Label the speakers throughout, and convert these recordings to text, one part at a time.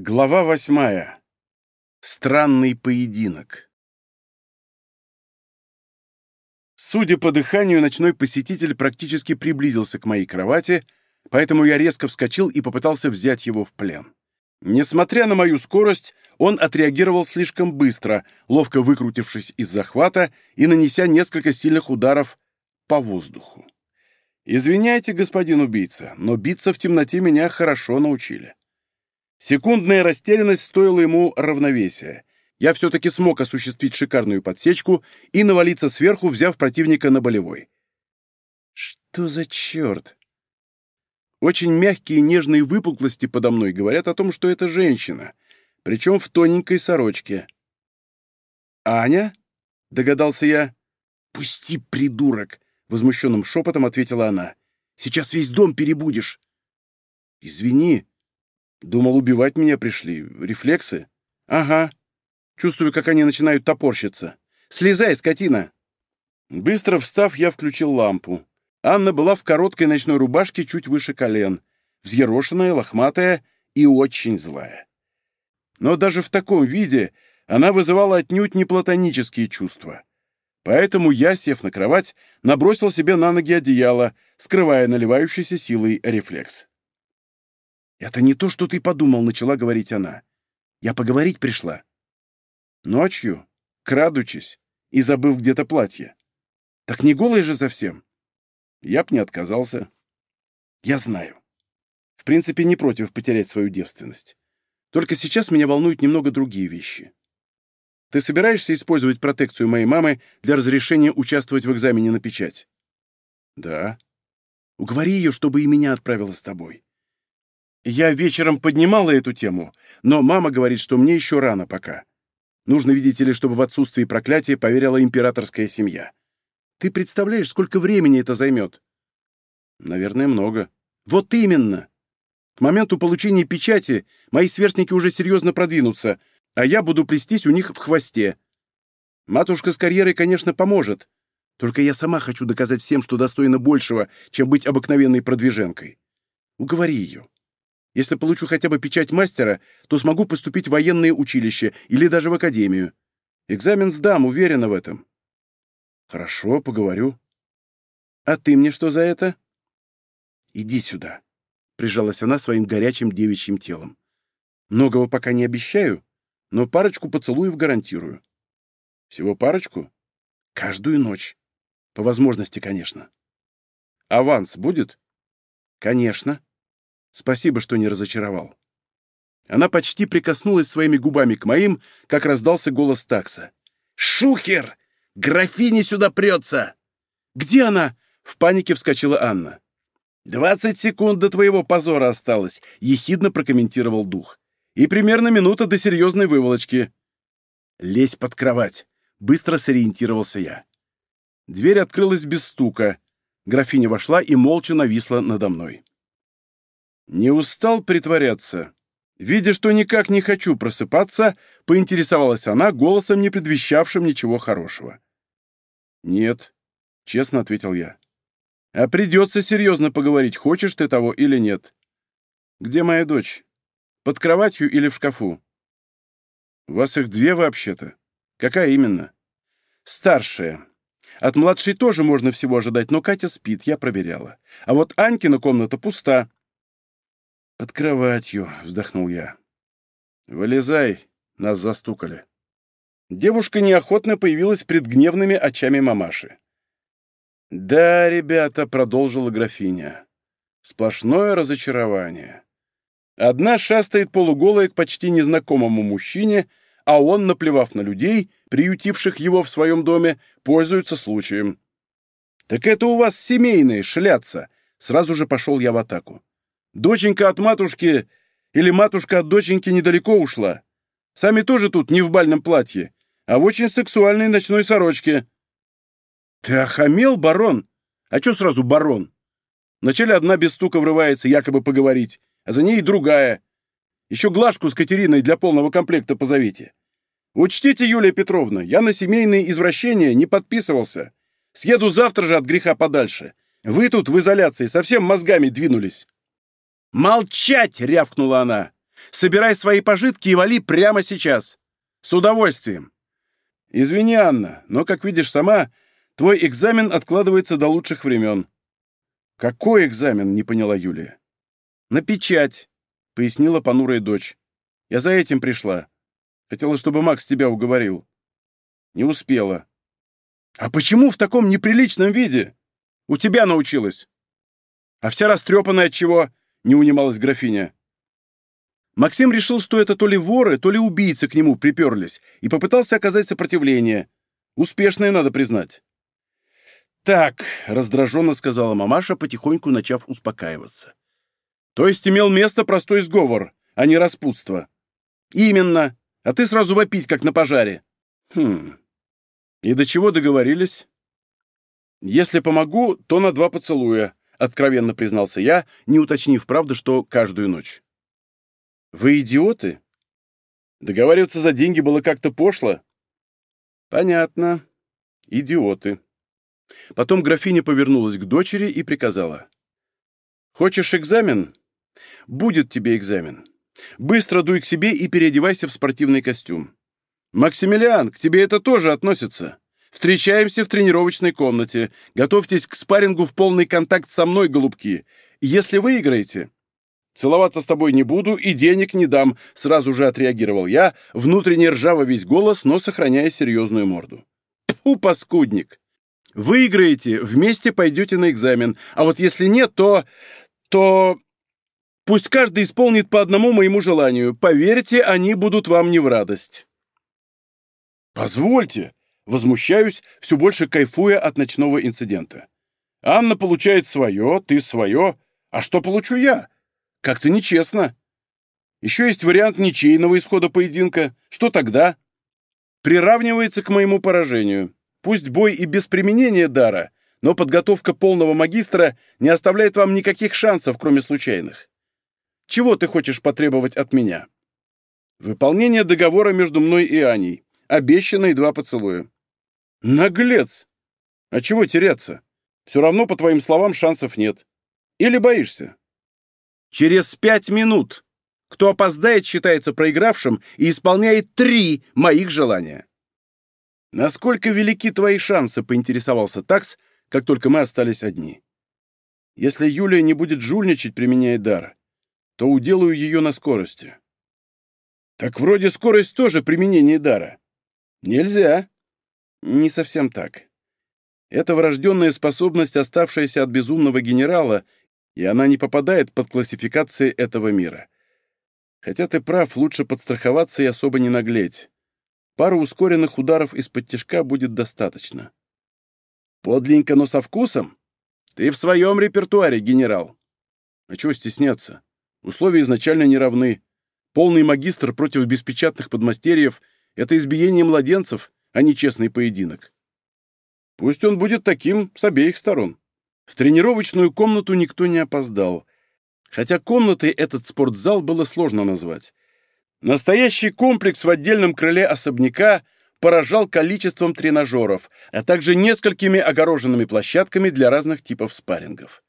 Speaker 1: Глава 8. Странный поединок. Судя по дыханию, ночной посетитель практически приблизился к моей кровати, поэтому я резко вскочил и попытался взять его в плен. Несмотря на мою скорость, он отреагировал слишком быстро, ловко выкрутившись из захвата и нанеся несколько сильных ударов по воздуху. Извиняйте, господин убийца, но биться в темноте меня хорошо научили. Секундная растерянность стоила ему равновесия. Я все-таки смог осуществить шикарную подсечку и навалиться сверху, взяв противника на болевой. Что за черт? Очень мягкие и нежные выпуклости подо мной говорят о том, что это женщина, причем в тоненькой сорочке. «Аня?» — догадался я. «Пусти, придурок!» — возмущенным шепотом ответила она. «Сейчас весь дом перебудешь». «Извини. Думал, убивать меня пришли. Рефлексы?» «Ага. Чувствую, как они начинают топорщиться. Слезай, скотина!» Быстро встав, я включил лампу. Анна была в короткой ночной рубашке чуть выше колен, взъерошенная, лохматая и очень злая. Но даже в таком виде она вызывала отнюдь не платонические чувства. Поэтому я, сев на кровать, набросил себе на ноги одеяло, скрывая наливающийся силой рефлекс. «Это не то, что ты подумал», — начала говорить она. «Я поговорить пришла». Ночью, крадучись и забыв где-то платье. Так не голая же совсем. Я б не отказался. Я знаю. В принципе, не против потерять свою девственность. Только сейчас меня волнуют немного другие вещи. Ты собираешься использовать протекцию моей мамы для разрешения участвовать в экзамене на печать? Да. Уговори ее, чтобы и меня отправила с тобой. Я вечером поднимала эту тему, но мама говорит, что мне еще рано пока. Нужно, видите ли, чтобы в отсутствии проклятия поверила императорская семья. Ты представляешь, сколько времени это займет? Наверное, много. Вот именно. К моменту получения печати мои сверстники уже серьезно продвинутся, а я буду плестись у них в хвосте. Матушка с карьерой, конечно, поможет. Только я сама хочу доказать всем, что достойна большего, чем быть обыкновенной продвиженкой. Уговори ее. Если получу хотя бы печать мастера, то смогу поступить в военное училище или даже в академию. Экзамен сдам, уверена в этом. Хорошо, поговорю. А ты мне что за это? Иди сюда, прижалась она своим горячим девичьим телом. Многого пока не обещаю, но парочку поцелуев гарантирую. Всего парочку? Каждую ночь. По возможности, конечно. Аванс будет? Конечно. Спасибо, что не разочаровал. Она почти прикоснулась своими губами к моим, как раздался голос такса. «Шухер! Графиня сюда прется!» «Где она?» — в панике вскочила Анна. 20 секунд до твоего позора осталось», — ехидно прокомментировал дух. «И примерно минута до серьезной выволочки». «Лезь под кровать», — быстро сориентировался я. Дверь открылась без стука. Графиня вошла и молча нависла надо мной. Не устал притворяться? Видя, что никак не хочу просыпаться, поинтересовалась она голосом, не предвещавшим ничего хорошего. «Нет», — честно ответил я. «А придется серьезно поговорить, хочешь ты того или нет. Где моя дочь? Под кроватью или в шкафу?» «У вас их две вообще-то. Какая именно?» «Старшая. От младшей тоже можно всего ожидать, но Катя спит, я проверяла. А вот Анькина комната пуста». «Под кроватью», — вздохнул я. «Вылезай, нас застукали». Девушка неохотно появилась пред гневными очами мамаши. «Да, ребята», — продолжила графиня, — «сплошное разочарование. Одна шастает полуголая к почти незнакомому мужчине, а он, наплевав на людей, приютивших его в своем доме, пользуется случаем». «Так это у вас семейные шляться», — сразу же пошел я в атаку. «Доченька от матушки или матушка от доченьки недалеко ушла. Сами тоже тут не в бальном платье, а в очень сексуальной ночной сорочке». «Ты охамел, барон? А чё сразу барон? Вначале одна без стука врывается, якобы поговорить, а за ней и другая. Еще Глашку с Катериной для полного комплекта позовите. Учтите, Юлия Петровна, я на семейные извращения не подписывался. Съеду завтра же от греха подальше. Вы тут в изоляции совсем мозгами двинулись». «Молчать!» — рявкнула она. Собирай свои пожитки и вали прямо сейчас. С удовольствием. Извини, Анна, но, как видишь сама, твой экзамен откладывается до лучших времен. Какой экзамен, не поняла Юлия. На печать, пояснила понурая дочь. Я за этим пришла. Хотела, чтобы Макс тебя уговорил. Не успела. А почему в таком неприличном виде? У тебя научилась. А вся растрепанная от чего? Не унималась графиня. Максим решил, что это то ли воры, то ли убийцы к нему приперлись, и попытался оказать сопротивление. Успешное, надо признать. «Так», — раздраженно сказала мамаша, потихоньку начав успокаиваться. «То есть имел место простой сговор, а не распутство?» «Именно. А ты сразу вопить, как на пожаре». «Хм. И до чего договорились?» «Если помогу, то на 2 поцелуя», — откровенно признался я, не уточнив, правда, что каждую ночь. «Вы идиоты? Договариваться за деньги было как-то пошло?» «Понятно. Идиоты». Потом графиня повернулась к дочери и приказала. «Хочешь экзамен? Будет тебе экзамен. Быстро дуй к себе и переодевайся в спортивный костюм. Максимилиан, к тебе это тоже относится. Встречаемся в тренировочной комнате. Готовьтесь к спаррингу в полный контакт со мной, голубки. Если выиграете, целоваться с тобой не буду и денег не дам», сразу же отреагировал я, внутренне ржа во весь голос, но сохраняя серьезную морду. «Тьфу, паскудник! Выиграете, вместе пойдете на экзамен, а вот если нет, то пусть каждый исполнит по одному моему желанию. Поверьте, они будут вам не в радость». «Позвольте!» — возмущаюсь, все больше кайфуя от ночного инцидента. «Анна получает свое, ты свое. А что получу я? Как-то нечестно. Еще есть вариант ничейного исхода поединка. Что тогда? Приравнивается к моему поражению. Пусть бой и без применения дара, но подготовка полного магистра не оставляет вам никаких шансов, кроме случайных. Чего ты хочешь потребовать от меня? Выполнение договора между мной и Аней. Обещанные 2 поцелуя». «Наглец! А чего теряться? Все равно, по твоим словам, шансов нет. Или боишься?» «Через 5 минут. Кто опоздает, считается проигравшим и исполняет 3 моих желания». «Насколько велики твои шансы?» — поинтересовался Такс, как только мы остались одни. «Если Юлия не будет жульничать, применяя дар, то уделаю ее на скорости». «Так вроде скорость тоже применение дара». «Нельзя». «Не совсем так. Это врожденная способность, оставшаяся от безумного генерала, и она не попадает под классификации этого мира. Хотя ты прав, лучше подстраховаться и особо не наглеть. Пару ускоренных ударов из-под тишка будет достаточно». «Подленько, но со вкусом? Ты в своем репертуаре, генерал». «А чего стесняться? Условия изначально не равны. Полный магистр против беспечатных подмастерьев — это избиение младенцев, а не честный поединок. Пусть он будет таким с обеих сторон». В тренировочную комнату никто не опоздал. Хотя комнатой этот спортзал было сложно назвать. Настоящий комплекс в отдельном крыле особняка поражал количеством тренажеров, а также несколькими огороженными площадками для разных типов спаррингов.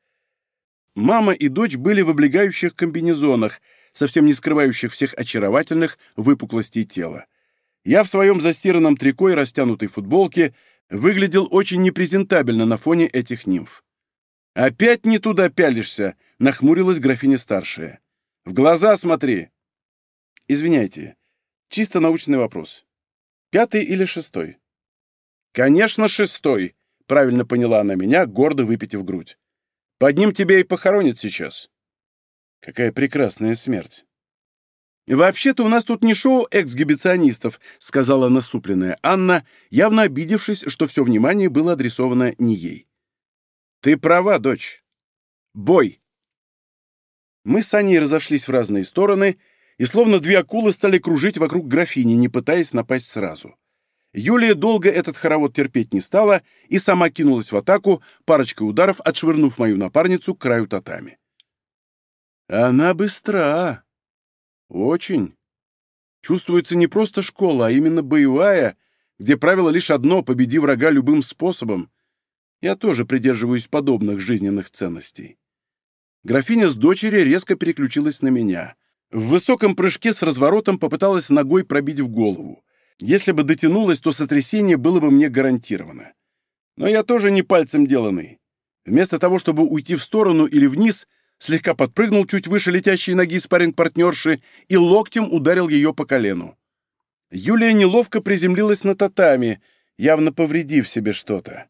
Speaker 1: Мама и дочь были в облегающих комбинезонах, совсем не скрывающих всех очаровательных выпуклостей тела. Я в своем застиранном трико и растянутой футболке выглядел очень непрезентабельно на фоне этих нимф. «Опять не туда пялишься», — нахмурилась графиня старшая. «В глаза смотри». «Извиняйте, чисто научный вопрос. 5-й или 6-й?» «Конечно, 6-й», — правильно поняла она меня, гордо выпитив грудь. «Под ним тебя и похоронят сейчас». «Какая прекрасная смерть». «Вообще-то у нас тут не шоу эксгибиционистов», — сказала насупленная Анна, явно обидевшись, что все внимание было адресовано не ей. «Ты права, дочь. Бой!» Мы с Аней разошлись в разные стороны, и словно 2 акулы стали кружить вокруг графини, не пытаясь напасть сразу. Юлия долго этот хоровод терпеть не стала и сама кинулась в атаку, парочкой ударов отшвырнув мою напарницу к краю татами. «Она быстра. Очень. Чувствуется не просто школа, а именно боевая, где правило лишь одно — победи врага любым способом. Я тоже придерживаюсь подобных жизненных ценностей». Графиня с дочерью резко переключилась на меня. В высоком прыжке с разворотом попыталась ногой пробить в голову. Если бы дотянулась, то сотрясение было бы мне гарантировано. Но я тоже не пальцем деланный. Вместо того, чтобы уйти в сторону или вниз, слегка подпрыгнул чуть выше летящей ноги спарринг-партнерши и локтем ударил ее по колену. Юлия неловко приземлилась на татами, явно повредив себе что-то.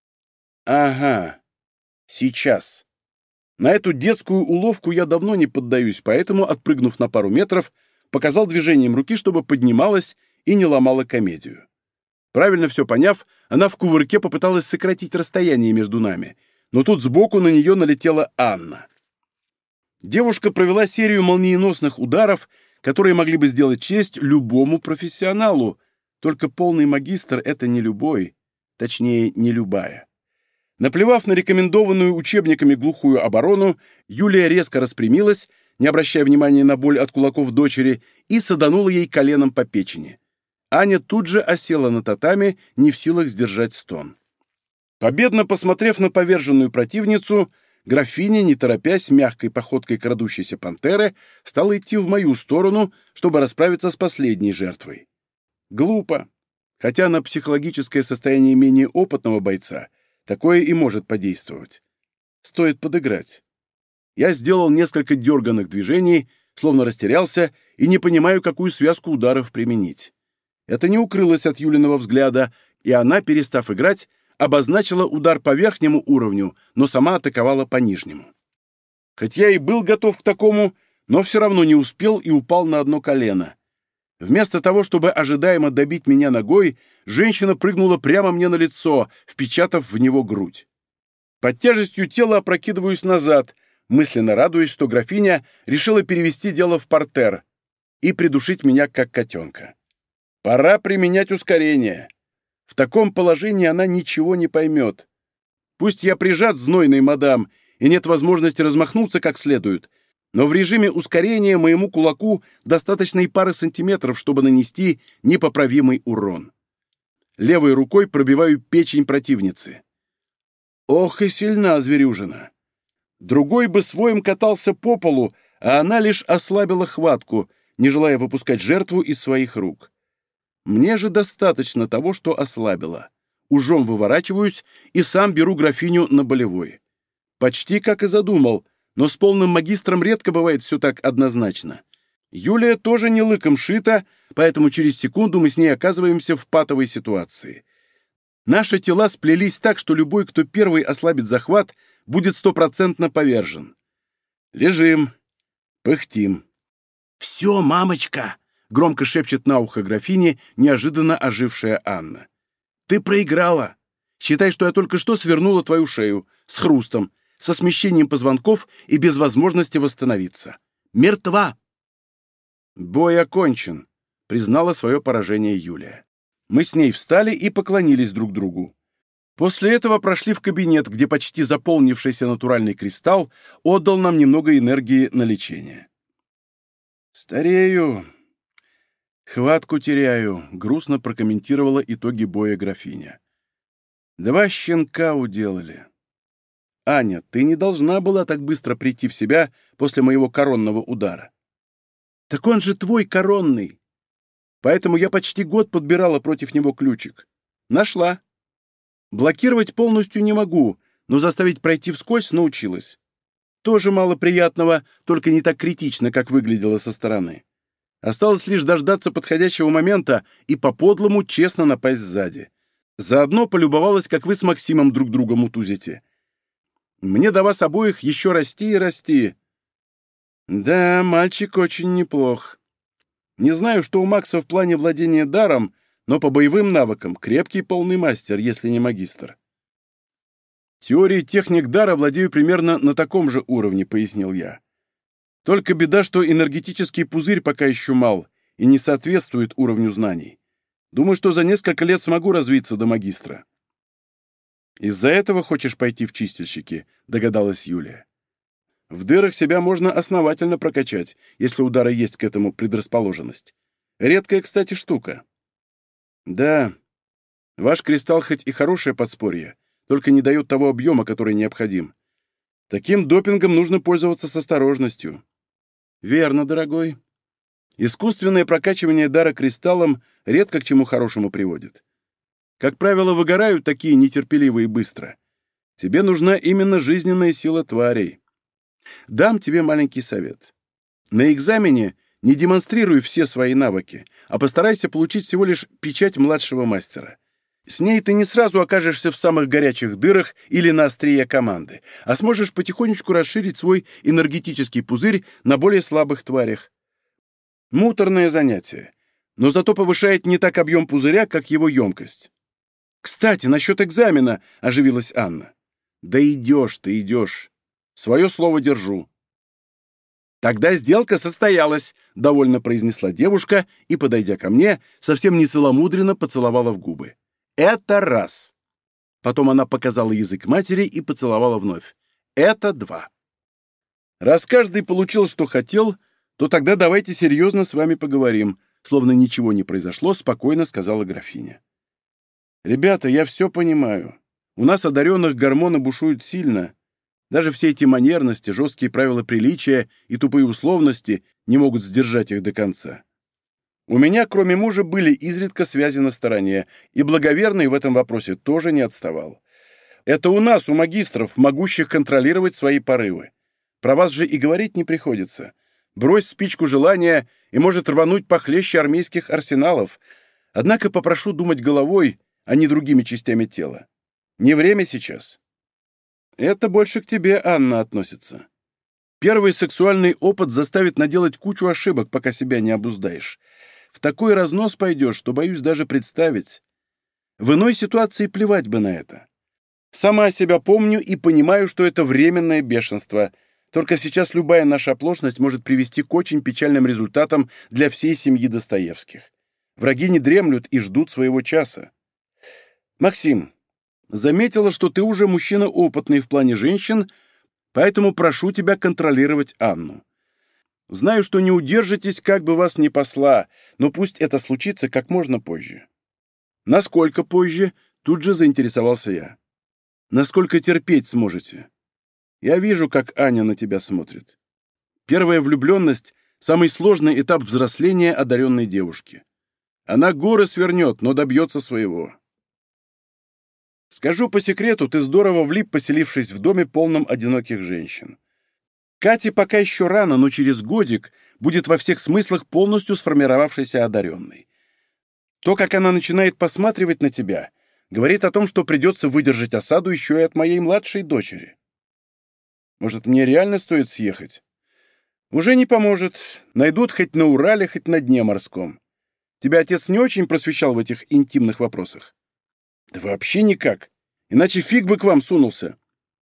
Speaker 1: Ага, сейчас. На эту детскую уловку я давно не поддаюсь, поэтому, отпрыгнув на пару метров, показал движением руки, чтобы поднималась и не ломала комедию. Правильно все поняв, она в кувырке попыталась сократить расстояние между нами, но тут сбоку на нее налетела Анна. Девушка провела серию молниеносных ударов, которые могли бы сделать честь любому профессионалу, только полный магистр — это не любой, точнее, не любая. Наплевав на рекомендованную учебниками глухую оборону, Юлия резко распрямилась, не обращая внимания на боль от кулаков дочери, и саданула ей коленом по печени. Аня тут же осела на татами, не в силах сдержать стон. Победно посмотрев на поверженную противницу, графиня, не торопясь, мягкой походкой крадущейся пантеры, стала идти в мою сторону, чтобы расправиться с последней жертвой. Глупо. Хотя на психологическое состояние менее опытного бойца такое и может подействовать. Стоит подыграть. Я сделал несколько дерганных движений, словно растерялся, и не понимаю, какую связку ударов применить. Это не укрылось от Юлиного взгляда, и она, перестав играть, обозначила удар по верхнему уровню, но сама атаковала по нижнему. Хоть я и был готов к такому, но все равно не успел и упал на одно колено. Вместо того, чтобы ожидаемо добить меня ногой, женщина прыгнула прямо мне на лицо, впечатав в него грудь. Под тяжестью тела опрокидываюсь назад, мысленно радуясь, что графиня решила перевести дело в партер и придушить меня как котенка. Пора применять ускорение. В таком положении она ничего не поймет. Пусть я прижат знойной мадам, и нет возможности размахнуться как следует, но в режиме ускорения моему кулаку достаточно и пары сантиметров, чтобы нанести непоправимый урон. Левой рукой пробиваю печень противницы. Ох и сильна зверюжина. Другой бы своим катался по полу, а она лишь ослабила хватку, не желая выпускать жертву из своих рук. Мне же достаточно того, что ослабила. Ужом выворачиваюсь и сам беру графиню на болевой. Почти как и задумал, но с полным магистром редко бывает все так однозначно. Юлия тоже не лыком шита, поэтому через секунду мы с ней оказываемся в патовой ситуации. Наши тела сплелись так, что любой, кто первый ослабит захват, будет стопроцентно повержен. Лежим, пыхтим. «Все, мамочка!» — громко шепчет на ухо графине неожиданно ожившая Анна. «Ты проиграла! Считай, что я только что свернула твою шею, с хрустом, со смещением позвонков и без возможности восстановиться. Мертва!» «Бой окончен», — признала свое поражение Юлия. Мы с ней встали и поклонились друг другу. После этого прошли в кабинет, где почти заполнившийся натуральный кристалл отдал нам немного энергии на лечение. «Старею, хватку теряю», — грустно прокомментировала итоги боя графиня. «Два щенка уделали. Аня, ты не должна была так быстро прийти в себя после моего коронного удара». «Так он же твой коронный. Поэтому я почти год подбирала против него ключик. Нашла. Блокировать полностью не могу, но заставить пройти вскользь научилась. Тоже мало приятного, только не так критично, как выглядело со стороны. Осталось лишь дождаться подходящего момента и по-подлому честно напасть сзади. Заодно полюбовалась, как вы с Максимом друг друга мутузите. Мне до вас обоих еще расти и расти. Да, мальчик очень неплох. Не знаю, что у Макса в плане владения даром, но по боевым навыкам крепкий полный мастер, если не магистр. Теорией техник дара владею примерно на таком же уровне, пояснил я. Только беда, что энергетический пузырь пока еще мал и не соответствует уровню знаний. Думаю, что за несколько лет смогу развиться до магистра. «Из-за этого хочешь пойти в чистильщики?» — догадалась Юлия. «В дырах себя можно основательно прокачать, если у дара есть к этому предрасположенность. Редкая, кстати, штука». «Да, ваш кристалл хоть и хорошее подспорье, только не дает того объема, который необходим. Таким допингом нужно пользоваться с осторожностью. Верно, дорогой. Искусственное прокачивание дара кристаллом редко к чему хорошему приводит. Как правило, выгорают такие нетерпеливые быстро. Тебе нужна именно жизненная сила тварей. Дам тебе маленький совет. На экзамене не демонстрируй все свои навыки, а постарайся получить всего лишь печать младшего мастера. С ней ты не сразу окажешься в самых горячих дырах или на острие команды, а сможешь потихонечку расширить свой энергетический пузырь на более слабых тварях. Муторное занятие, но зато повышает не так объем пузыря, как его емкость. «Кстати, насчет экзамена», — оживилась Анна. «Да идешь ты, идешь. Свое слово держу». «Тогда сделка состоялась», — довольно произнесла девушка и, подойдя ко мне, совсем не целомудренно поцеловала в губы. «Это раз». Потом она показала язык матери и поцеловала вновь. «Это два». «Раз каждый получил, что хотел, то тогда давайте серьезно с вами поговорим», словно ничего не произошло, спокойно сказала графиня. «Ребята, я все понимаю. У нас одаренных гормоны бушуют сильно. Даже все эти манерности, жесткие правила приличия и тупые условности не могут сдержать их до конца. У меня, кроме мужа, были изредка связи на стороне, и благоверный в этом вопросе тоже не отставал. Это у нас, у магистров, могущих контролировать свои порывы. Про вас же и говорить не приходится. Брось спичку желания, и может рвануть похлеще армейских арсеналов. Однако попрошу думать головой, а не другими частями тела. Не время сейчас. Это больше к тебе, Анна, относится. Первый сексуальный опыт заставит наделать кучу ошибок, пока себя не обуздаешь. В такой разнос пойдешь, что боюсь даже представить. В иной ситуации плевать бы на это. Сама себя помню и понимаю, что это временное бешенство. Только сейчас любая наша оплошность может привести к очень печальным результатам для всей семьи Достоевских. Враги не дремлют и ждут своего часа. Максим, заметила, что ты уже мужчина опытный в плане женщин, поэтому прошу тебя контролировать Анну. Знаю, что не удержитесь, как бы вас ни посла, но пусть это случится как можно позже». «Насколько позже?» — тут же заинтересовался я. «Насколько терпеть сможете? Я вижу, как Аня на тебя смотрит. Первая влюбленность — самый сложный этап взросления одаренной девушки. Она горы свернет, но добьется своего. Скажу по секрету, ты здорово влип, поселившись в доме, полном одиноких женщин. Кате пока еще рано, но через годик будет во всех смыслах полностью сформировавшейся одаренной. То, как она начинает посматривать на тебя, говорит о том, что придется выдержать осаду еще и от моей младшей дочери. Может, мне реально стоит съехать? Уже не поможет. Найдут хоть на Урале, хоть на дне морском. Тебя отец не очень просвещал в этих интимных вопросах? Да вообще никак. Иначе фиг бы к вам сунулся.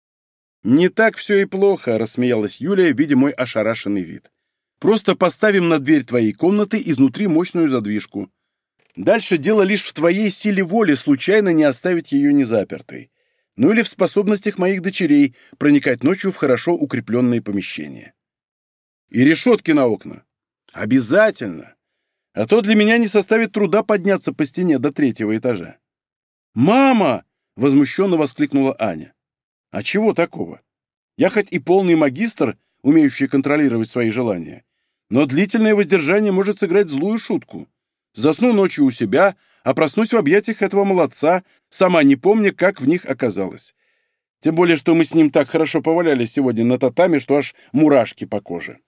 Speaker 1: Не так все и плохо, рассмеялась Юлия, видя мой ошарашенный вид. Просто поставим на дверь твоей комнаты изнутри мощную задвижку. Дальше дело лишь в твоей силе воли случайно не оставить ее незапертой. Ну или в способностях моих дочерей проникать ночью в хорошо укрепленные помещения. И решетки на окна. Обязательно. А то для меня не составит труда подняться по стене до 3-го этажа. «Мама!» — возмущенно воскликнула Аня. «А чего такого? Я хоть и полный магистр, умеющий контролировать свои желания, но длительное воздержание может сыграть злую шутку. Засну ночью у себя, а проснусь в объятиях этого молодца, сама не помня, как в них оказалась. Тем более, что мы с ним так хорошо повалялись сегодня на татами, что аж мурашки по коже».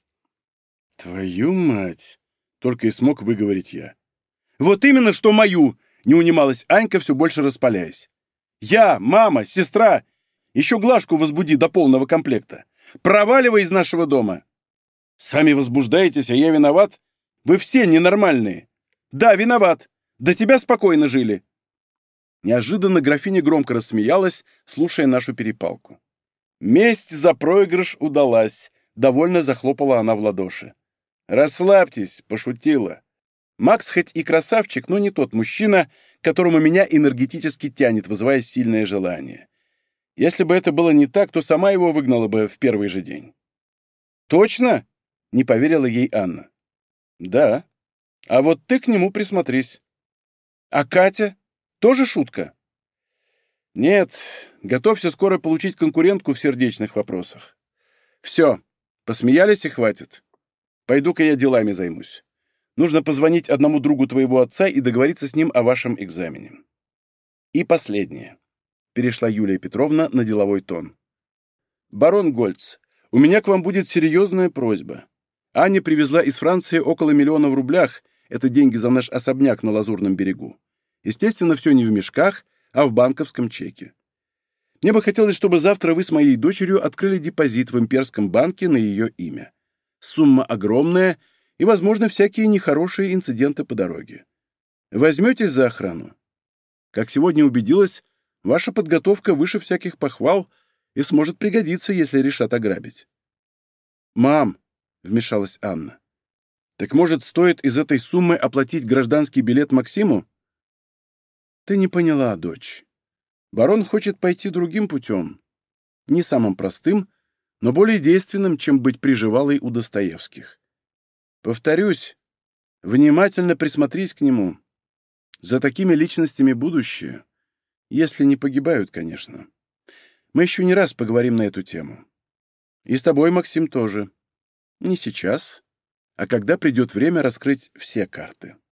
Speaker 1: «Твою мать!» — только и смог выговорить я. «Вот именно, что мою!» — не унималась Анька, все больше распаляясь. «Я, мама, сестра! Еще Глашку возбуди до полного комплекта! Проваливай из нашего дома!» «Сами возбуждаетесь, а я виноват? Вы все ненормальные!» «Да, виноват! До тебя спокойно жили!» Неожиданно графиня громко рассмеялась, слушая нашу перепалку. «Месть за проигрыш удалась!» — довольно захлопала она в ладоши. «Расслабьтесь!» — пошутила. «Макс хоть и красавчик, но не тот мужчина, к которому меня энергетически тянет, вызывая сильное желание. Если бы это было не так, то сама его выгнала бы в первый же день». «Точно?» — не поверила ей Анна. «Да. А вот ты к нему присмотрись». «А Катя? Тоже шутка?» «Нет, готовься скоро получить конкурентку в сердечных вопросах. Все, посмеялись и хватит. Пойду-ка я делами займусь. Нужно позвонить одному другу твоего отца и договориться с ним о вашем экзамене. И последнее. Перешла Юлия Петровна на деловой тон. Барон Гольц, у меня к вам будет серьезная просьба. Аня привезла из Франции около 1 миллиона в рублях. Это деньги за наш особняк на Лазурном берегу. Естественно, все не в мешках, а в банковском чеке. Мне бы хотелось, чтобы завтра вы с моей дочерью открыли депозит в имперском банке на ее имя. Сумма огромная и, возможно, всякие нехорошие инциденты по дороге. Возьметесь за охрану? Как сегодня убедилась, ваша подготовка выше всяких похвал и сможет пригодиться, если решат ограбить. «Мам», — вмешалась Анна, — «так, может, стоит из этой суммы оплатить гражданский билет Максиму?» «Ты не поняла, дочь. Барон хочет пойти другим путем. Не самым простым, но более действенным, чем быть приживалой у Достоевских. Повторюсь, внимательно присмотрись к нему. За такими личностями будущее, если не погибают, конечно. Мы еще не раз поговорим на эту тему. И с тобой, Максим, тоже. Не сейчас, а когда придет время раскрыть все карты».